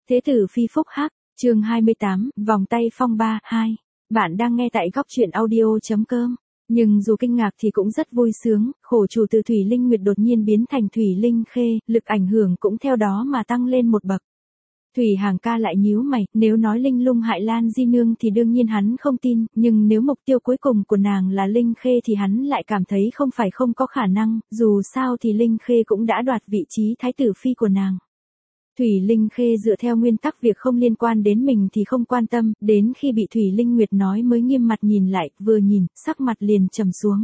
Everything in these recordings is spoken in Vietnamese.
Thế tử phi phúc hắc, chương 28, vòng tay phong ba, 2. Bạn đang nghe tại góc truyện audio.com. Nhưng dù kinh ngạc thì cũng rất vui sướng, khổ chủ từ Thủy Linh Nguyệt đột nhiên biến thành Thủy Linh Khê, lực ảnh hưởng cũng theo đó mà tăng lên một bậc. Thủy Hàng ca lại nhíu mày, nếu nói Linh Lung hại Lan Di Nương thì đương nhiên hắn không tin, nhưng nếu mục tiêu cuối cùng của nàng là Linh Khê thì hắn lại cảm thấy không phải không có khả năng, dù sao thì Linh Khê cũng đã đoạt vị trí thái tử phi của nàng. Thủy Linh Khê dựa theo nguyên tắc việc không liên quan đến mình thì không quan tâm, đến khi bị Thủy Linh Nguyệt nói mới nghiêm mặt nhìn lại, vừa nhìn, sắc mặt liền trầm xuống.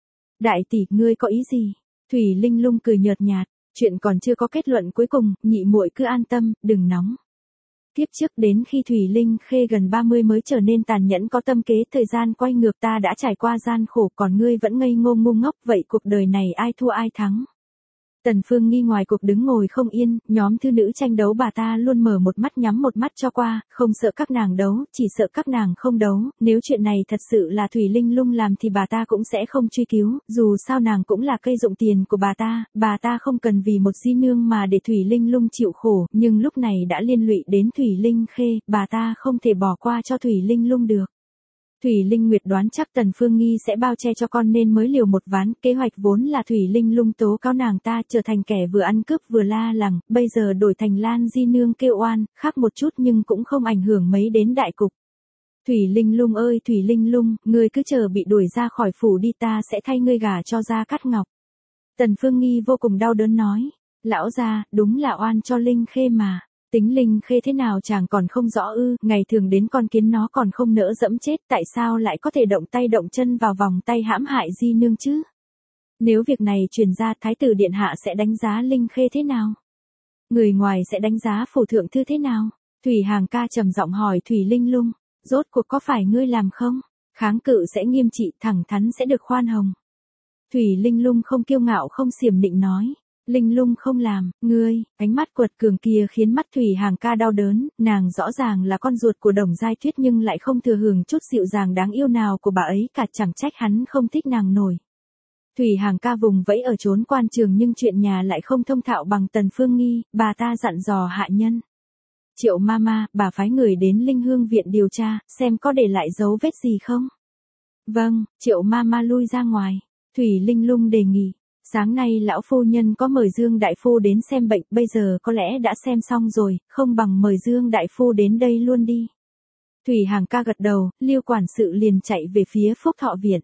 Đại tỷ, ngươi có ý gì? Thủy Linh Lung cười nhợt nhạt, chuyện còn chưa có kết luận cuối cùng, nhị muội cứ an tâm, đừng nóng. Tiếp trước đến khi Thủy Linh Khê gần 30 mới trở nên tàn nhẫn có tâm kế, thời gian quay ngược ta đã trải qua gian khổ, còn ngươi vẫn ngây ngô ngu ngốc, vậy cuộc đời này ai thua ai thắng? Tần Phương Nghi ngoài cuộc đứng ngồi không yên, nhóm thư nữ tranh đấu bà ta luôn mở một mắt nhắm một mắt cho qua, không sợ các nàng đấu, chỉ sợ các nàng không đấu, nếu chuyện này thật sự là Thủy Linh Lung làm thì bà ta cũng sẽ không truy cứu, dù sao nàng cũng là cây dụng tiền của bà ta không cần vì một di nương mà để Thủy Linh Lung chịu khổ, nhưng lúc này đã liên lụy đến Thủy Linh Khê, bà ta không thể bỏ qua cho Thủy Linh Lung được. Thủy Linh Nguyệt đoán chắc Tần Phương Nghi sẽ bao che cho con nên mới liều một ván, kế hoạch vốn là Thủy Linh Lung tố cáo nàng ta trở thành kẻ vừa ăn cướp vừa la làng, bây giờ đổi thành Lan Di Nương kêu oan, khác một chút nhưng cũng không ảnh hưởng mấy đến đại cục. Thủy Linh Lung ơi Thủy Linh Lung, ngươi cứ chờ bị đuổi ra khỏi phủ đi, ta sẽ thay ngươi gả cho Gia Cát Ngọc. Tần Phương Nghi vô cùng đau đớn nói, lão gia, đúng là oan cho Linh Khê mà. Tính Linh Khê thế nào chàng còn không rõ ư, ngày thường đến con kiến nó còn không nỡ dẫm chết, tại sao lại có thể động tay động chân vào vòng tay hãm hại di nương chứ? Nếu việc này truyền ra, thái tử điện hạ sẽ đánh giá Linh Khê thế nào? Người ngoài sẽ đánh giá phủ thượng thư thế nào? Thủy Hàng ca trầm giọng hỏi Thủy Linh Lung, rốt cuộc có phải ngươi làm không? Kháng cự sẽ nghiêm trị, thẳng thắn sẽ được khoan hồng. Thủy Linh Lung không kiêu ngạo không xiểm nịnh nói. Linh Lung không làm, ngươi, ánh mắt quật cường kia khiến mắt Thủy Hàng ca đau đớn, nàng rõ ràng là con ruột của Đồng Giai Tuyết nhưng lại không thừa hưởng chút dịu dàng đáng yêu nào của bà ấy cả, chẳng trách hắn không thích nàng nổi. Thủy Hàng ca vùng vẫy ở chốn quan trường nhưng chuyện nhà lại không thông thạo bằng Tần Phương Nghi, bà ta dặn dò hạ nhân. Triệu Mama, bà phái người đến Linh Hương viện điều tra, xem có để lại dấu vết gì không? Vâng, Triệu Mama lui ra ngoài. Thủy Linh Lung đề nghị. Sáng nay lão phu nhân có mời Dương đại phu đến xem bệnh, bây giờ có lẽ đã xem xong rồi, không bằng mời Dương đại phu đến đây luôn đi. Thủy Hàng ca gật đầu, Liêu quản sự liền chạy về phía Phúc Thọ viện.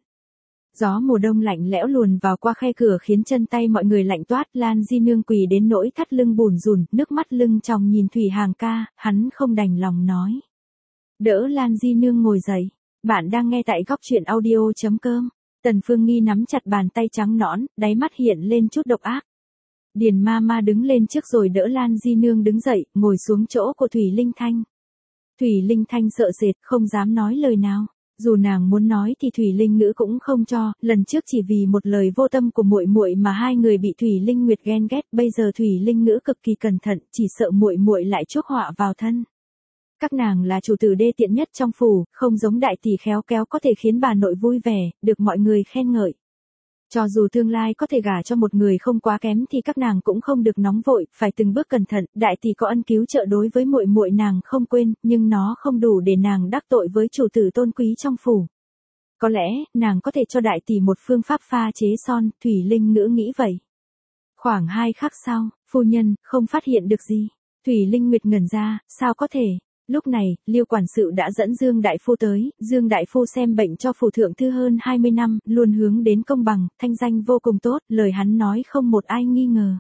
Gió mùa đông lạnh lẽo luồn vào qua khe cửa khiến chân tay mọi người lạnh toát, Lan Di Nương quỳ đến nỗi thắt lưng bủn rủn, nước mắt lưng tròng nhìn Thủy Hàng ca, hắn không đành lòng nói. Đỡ Lan Di Nương ngồi dậy, bạn đang nghe tại góc truyện audio.com. Tần Phương Nghi nắm chặt bàn tay trắng nõn, đáy mắt hiện lên chút độc ác. Điền Mama đứng lên trước rồi đỡ Lan Di Nương đứng dậy, ngồi xuống chỗ của Thủy Linh Thanh. Thủy Linh Thanh sợ sệt, không dám nói lời nào. Dù nàng muốn nói thì Thủy Linh Ngữ cũng không cho, lần trước chỉ vì một lời vô tâm của muội muội mà hai người bị Thủy Linh Nguyệt ghen ghét, bây giờ Thủy Linh Ngữ cực kỳ cẩn thận, chỉ sợ muội muội lại chuốc họa vào thân. Các nàng là chủ tử đê tiện nhất trong phủ, không giống đại tỷ khéo kéo có thể khiến bà nội vui vẻ, được mọi người khen ngợi. Cho dù tương lai có thể gả cho một người không quá kém thì các nàng cũng không được nóng vội, phải từng bước cẩn thận, đại tỷ có ân cứu trợ đối với muội muội nàng không quên, nhưng nó không đủ để nàng đắc tội với chủ tử tôn quý trong phủ. Có lẽ, nàng có thể cho đại tỷ một phương pháp pha chế son, Thủy Linh Ngữ nghĩ vậy. Khoảng 2 khắc sau, phu nhân, không phát hiện được gì. Thủy Linh Nguyệt ngẩn ra, sao có thể? Lúc này, Liêu quản sự đã dẫn Dương đại phu tới, Dương đại phu xem bệnh cho phủ thượng thư hơn 20 năm, luôn hướng đến công bằng, thanh danh vô cùng tốt, lời hắn nói không một ai nghi ngờ.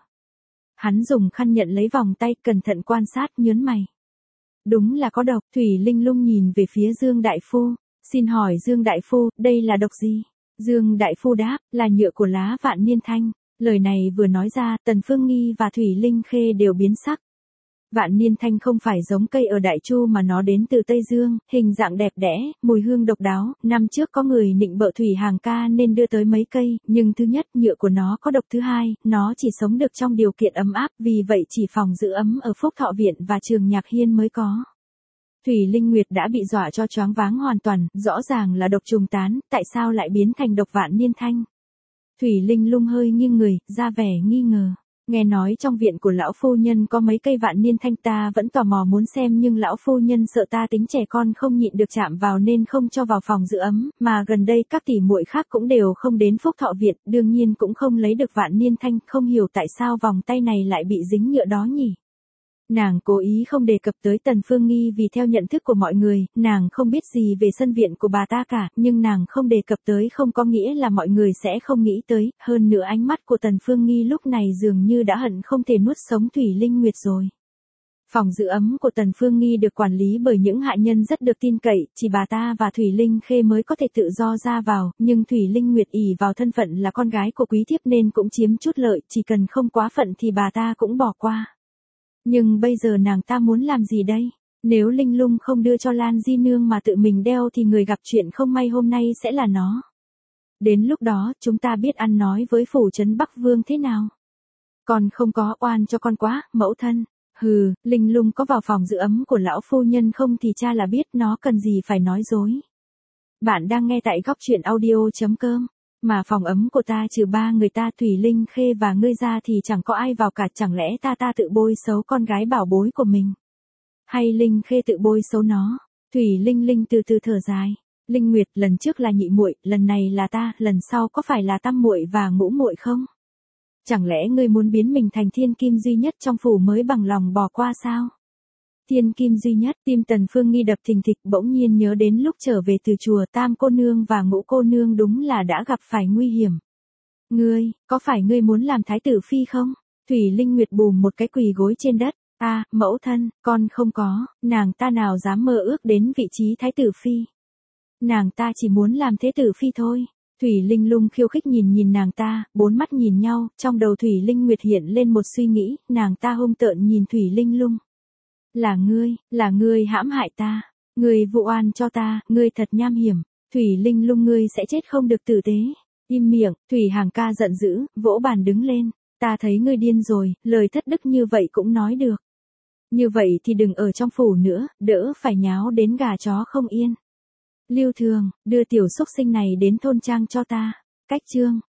Hắn dùng khăn nhận lấy vòng tay, cẩn thận quan sát, nhớn mày. Đúng là có độc. Thủy Linh Lung nhìn về phía Dương đại phu, xin hỏi Dương đại phu, đây là độc gì? Dương đại phu đáp, là nhựa của lá vạn niên thanh. Lời này vừa nói ra, Tần Phương Nghi và Thủy Linh Khê đều biến sắc. Vạn niên thanh không phải giống cây ở Đại Chu mà nó đến từ Tây Dương, hình dạng đẹp đẽ, mùi hương độc đáo, năm trước có người nịnh bợ Thủy Hàng ca nên đưa tới mấy cây, nhưng thứ nhất, nhựa của nó có độc, thứ hai, nó chỉ sống được trong điều kiện ấm áp, vì vậy chỉ phòng giữ ấm ở Phúc Thọ viện và Trường Nhạc Hiên mới có. Thủy Linh Nguyệt đã bị dọa cho choáng váng hoàn toàn, rõ ràng là độc trùng tán, tại sao lại biến thành độc vạn niên thanh? Thủy Linh Lung hơi nghiêng người, ra vẻ nghi ngờ. Nghe nói trong viện của lão phu nhân có mấy cây vạn niên thanh, ta vẫn tò mò muốn xem, nhưng lão phu nhân sợ ta tính trẻ con không nhịn được chạm vào nên không cho vào phòng giữ ấm, mà gần đây các tỷ muội khác cũng đều không đến Phúc Thọ viện, đương nhiên cũng không lấy được vạn niên thanh, không hiểu tại sao vòng tay này lại bị dính nhựa đó nhỉ. Nàng cố ý không đề cập tới Tần Phương Nghi vì theo nhận thức của mọi người, nàng không biết gì về sân viện của bà ta cả, nhưng nàng không đề cập tới không có nghĩa là mọi người sẽ không nghĩ tới, hơn nữa ánh mắt của Tần Phương Nghi lúc này dường như đã hận không thể nuốt sống Thủy Linh Nguyệt rồi. Phòng giữ ấm của Tần Phương Nghi được quản lý bởi những hạ nhân rất được tin cậy, chỉ bà ta và Thủy Linh Khê mới có thể tự do ra vào, nhưng Thủy Linh Nguyệt ỷ vào thân phận là con gái của quý thiếp nên cũng chiếm chút lợi, chỉ cần không quá phận thì bà ta cũng bỏ qua. Nhưng bây giờ nàng ta muốn làm gì đây? Nếu Linh Lung không đưa cho Lan Di Nương mà tự mình đeo thì người gặp chuyện không may hôm nay sẽ là nó. Đến lúc đó chúng ta biết ăn nói với phủ trấn Bắc Vương thế nào. Còn không có, oan cho con quá, mẫu thân. Hừ, Linh Lung có vào phòng giữ ấm của lão phu nhân không thì cha là biết, nó cần gì phải nói dối. Bạn đang nghe tại góc truyện audio.com. Mà phòng ấm của ta trừ ba người ta Thủy Linh Khê và ngươi ra thì chẳng có ai vào cả, chẳng lẽ ta tự bôi xấu con gái bảo bối của mình? Hay Linh Khê tự bôi xấu nó? Thủy Linh từ từ thở dài. Linh Nguyệt, lần trước là nhị muội, lần này là ta, lần sau có phải là tam muội và ngũ muội không? Chẳng lẽ ngươi muốn biến mình thành thiên kim duy nhất trong phủ mới bằng lòng bỏ qua sao? Thiên kim duy nhất, tim Tần Phương Nghi đập thình thịch, bỗng nhiên nhớ đến lúc trở về từ chùa, Tam cô nương và Ngũ cô nương đúng là đã gặp phải nguy hiểm. Ngươi, có phải ngươi muốn làm thái tử phi không? Thủy Linh Nguyệt bùm một cái quỳ gối trên đất. Mẫu thân, con không có, nàng ta nào dám mơ ước đến vị trí thái tử phi. Nàng ta chỉ muốn làm thế tử phi thôi. Thủy Linh Lung khiêu khích nhìn nàng ta, bốn mắt nhìn nhau, trong đầu Thủy Linh Nguyệt hiện lên một suy nghĩ, nàng ta hung tợn nhìn Thủy Linh Lung. Là ngươi hãm hại ta, ngươi vụ oan cho ta, ngươi thật nham hiểm, Thủy Linh Lung ngươi sẽ chết không được tử tế. Im miệng, Thủy Hàng ca giận dữ, vỗ bàn đứng lên, ta thấy ngươi điên rồi, lời thất đức như vậy cũng nói được. Như vậy thì đừng ở trong phủ nữa, đỡ phải nháo đến gà chó không yên. Lưu Thường, đưa tiểu xúc sinh này đến thôn trang cho ta. Cách chương